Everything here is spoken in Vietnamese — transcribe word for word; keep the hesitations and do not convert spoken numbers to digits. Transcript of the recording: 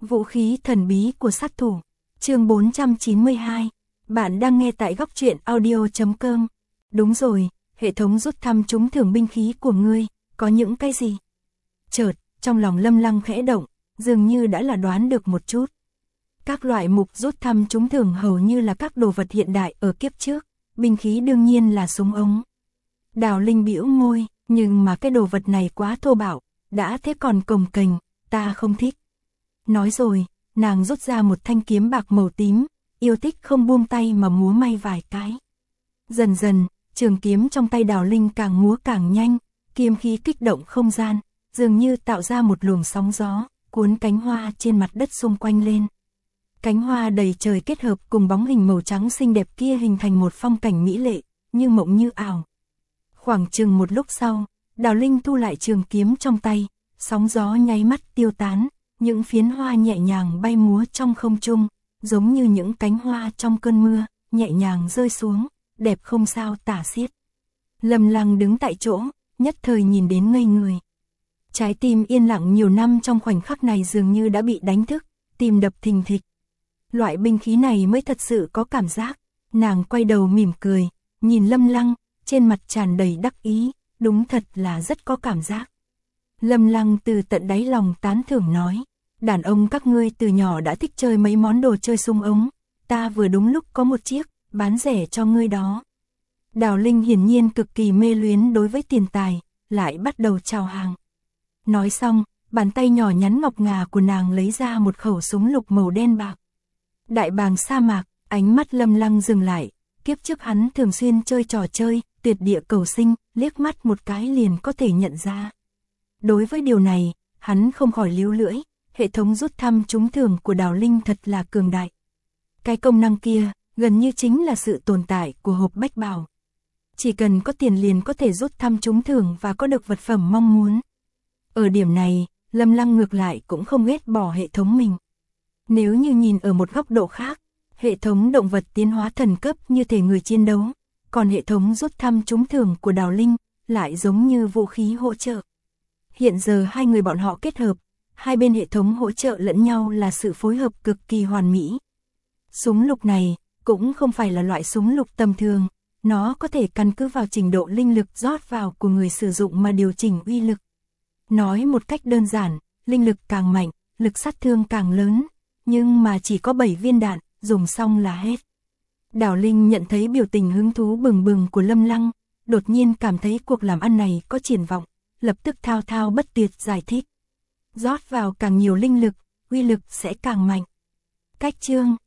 Vũ khí thần bí của sát thủ. Chương bốn trăm chín mươi hai. Bạn đang nghe tại góc truyện audio chấm com. Đúng rồi, hệ thống rút thăm trúng thưởng binh khí của ngươi, có những cái gì? Chợt, trong lòng Lâm Lăng khẽ động, dường như đã là đoán được một chút. Các loại mục rút thăm trúng thưởng hầu như là các đồ vật hiện đại ở kiếp trước, binh khí đương nhiên là súng ống. Đào Linh bĩu môi, nhưng mà cái đồ vật này quá thô bạo, đã thế còn cồng kềnh, ta không thích. Nói rồi, nàng rút ra một thanh kiếm bạc màu tím, yêu thích không buông tay mà múa may vài cái. Dần dần, trường kiếm trong tay Đào Linh càng múa càng nhanh, kiếm khí kích động không gian, dường như tạo ra một luồng sóng gió, cuốn cánh hoa trên mặt đất xung quanh lên. Cánh hoa đầy trời kết hợp cùng bóng hình màu trắng xinh đẹp kia hình thành một phong cảnh mỹ lệ, như mộng như ảo. Khoảng chừng một lúc sau, Đào Linh thu lại trường kiếm trong tay, sóng gió nháy mắt tiêu tán, những phiến hoa nhẹ nhàng bay múa trong không trung, giống như những cánh hoa trong cơn mưa, nhẹ nhàng rơi xuống, đẹp không sao tả xiết. Lâm Lăng đứng tại chỗ, nhất thời nhìn đến ngây người. Trái tim yên lặng nhiều năm trong khoảnh khắc này dường như đã bị đánh thức, tim đập thình thịch. Loại binh khí này mới thật sự có cảm giác. Nàng quay đầu mỉm cười, nhìn Lâm Lăng, trên mặt tràn đầy đắc ý, đúng thật là rất có cảm giác. Lâm Lăng từ tận đáy lòng tán thưởng nói, đàn ông các ngươi từ nhỏ đã thích chơi mấy món đồ chơi súng ống, ta vừa đúng lúc có một chiếc, bán rẻ cho ngươi đó. Đào Linh hiển nhiên cực kỳ mê luyến đối với tiền tài, lại bắt đầu chào hàng. Nói xong, bàn tay nhỏ nhắn ngọc ngà của nàng lấy ra một khẩu súng lục màu đen bạc. Đại bàng sa mạc, ánh mắt Lâm Lăng dừng lại, kiếp trước hắn thường xuyên chơi trò chơi, tuyệt địa cầu sinh, liếc mắt một cái liền có thể nhận ra. Đối với điều này, hắn không khỏi líu lưỡi, hệ thống rút thăm trúng thưởng của Đào Linh thật là cường đại. Cái công năng kia, gần như chính là sự tồn tại của hộp bách bảo. Chỉ cần có tiền liền có thể rút thăm trúng thưởng và có được vật phẩm mong muốn. Ở điểm này, Lâm Lăng ngược lại cũng không ghét bỏ hệ thống mình. Nếu như nhìn ở một góc độ khác, hệ thống động vật tiến hóa thần cấp như thể người chiến đấu, còn hệ thống rút thăm trúng thưởng của Đào Linh lại giống như vũ khí hỗ trợ. Hiện giờ hai người bọn họ kết hợp, hai bên hệ thống hỗ trợ lẫn nhau là sự phối hợp cực kỳ hoàn mỹ. Súng lục này cũng không phải là loại súng lục tầm thường, nó có thể căn cứ vào trình độ linh lực rót vào của người sử dụng mà điều chỉnh uy lực. Nói một cách đơn giản, linh lực càng mạnh, lực sát thương càng lớn, nhưng mà chỉ có bảy viên đạn, dùng xong là hết. Đào Linh nhận thấy biểu tình hứng thú bừng bừng của Lâm Lăng, đột nhiên cảm thấy cuộc làm ăn này có triển vọng, lập tức thao thao bất tuyệt giải thích. Rót vào càng nhiều linh lực, uy lực sẽ càng mạnh. Cách chương